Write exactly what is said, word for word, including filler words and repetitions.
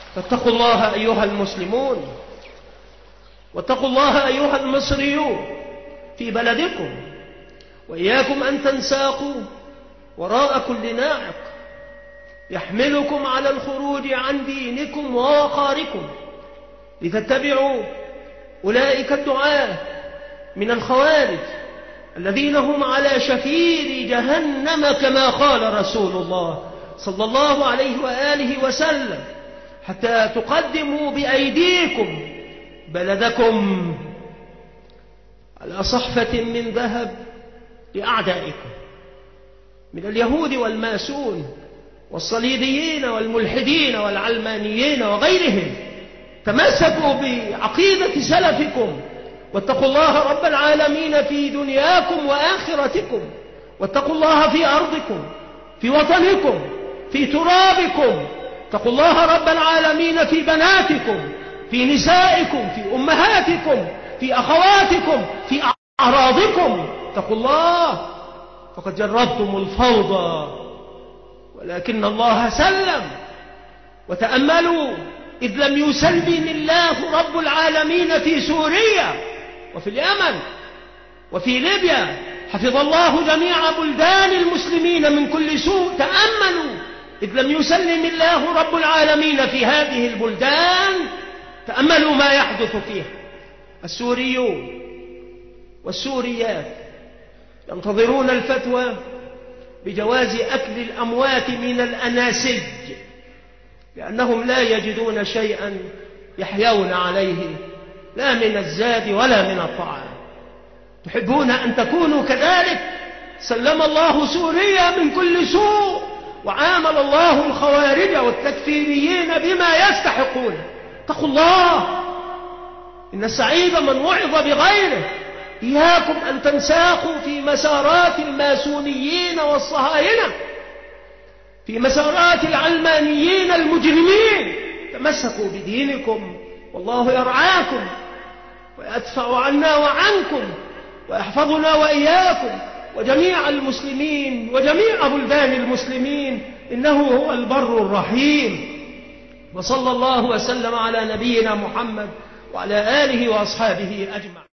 فاتقوا الله أيها المسلمون، واتقوا الله أيها المصريون في بلدكم، وإياكم أن تنساقوا وراء كل ناعق يحملكم على الخروج عن دينكم ووقاركم لتتبعوا أولئك الدعاة من الخوارج الذين هم على شفير جهنم كما قال رسول الله صلى الله عليه وآله وسلم، حتى تقدموا بأيديكم بلدكم على صحفة من ذهب لأعدائكم من اليهود والماسون والصليبيين والملحدين والعلمانيين وغيرهم. تمسكوا بعقيدة سلفكم، واتقوا الله رب العالمين في دنياكم وآخرتكم، واتقوا الله في أرضكم، في وطنكم، في ترابكم. اتقوا الله رب العالمين في بناتكم، في نسائكم، في أمهاتكم، في أخواتكم، في أعراضكم. اتقوا الله، فقد جربتم الفوضى ولكن الله سلم. وتأملوا إذ لم يسلم الله رب العالمين في سوريا وفي اليمن وفي ليبيا، حفظ الله جميع بلدان المسلمين من كل سوء. تأملوا إذ لم يسلم الله رب العالمين في هذه البلدان، تأملوا ما يحدث فيها. السوريون والسوريات ينتظرون الفتوى بجواز أكل الأموات من الأناسج، لأنهم لا يجدون شيئا يحيون عليه لا من الزاد ولا من الطعام. تحبون أن تكونوا كذلك؟ سلم الله سوريا من كل سوء، وعامل الله الخوارج والتكفيريين بما يستحقون. اتقوا الله، إن السعيد من وعظ بغيره. إياكم أن تنساقوا في مسارات الماسونيين والصهاينة، في مسارات العلمانيين المجرمين. تمسكوا بدينكم والله يرعاكم ويدفع عنا وعنكم ويحفظنا وإياكم وجميع المسلمين وجميع بلدان المسلمين، إنه هو البر الرحيم. وصلى الله وسلم على نبينا محمد وعلى آله وأصحابه أجمعين.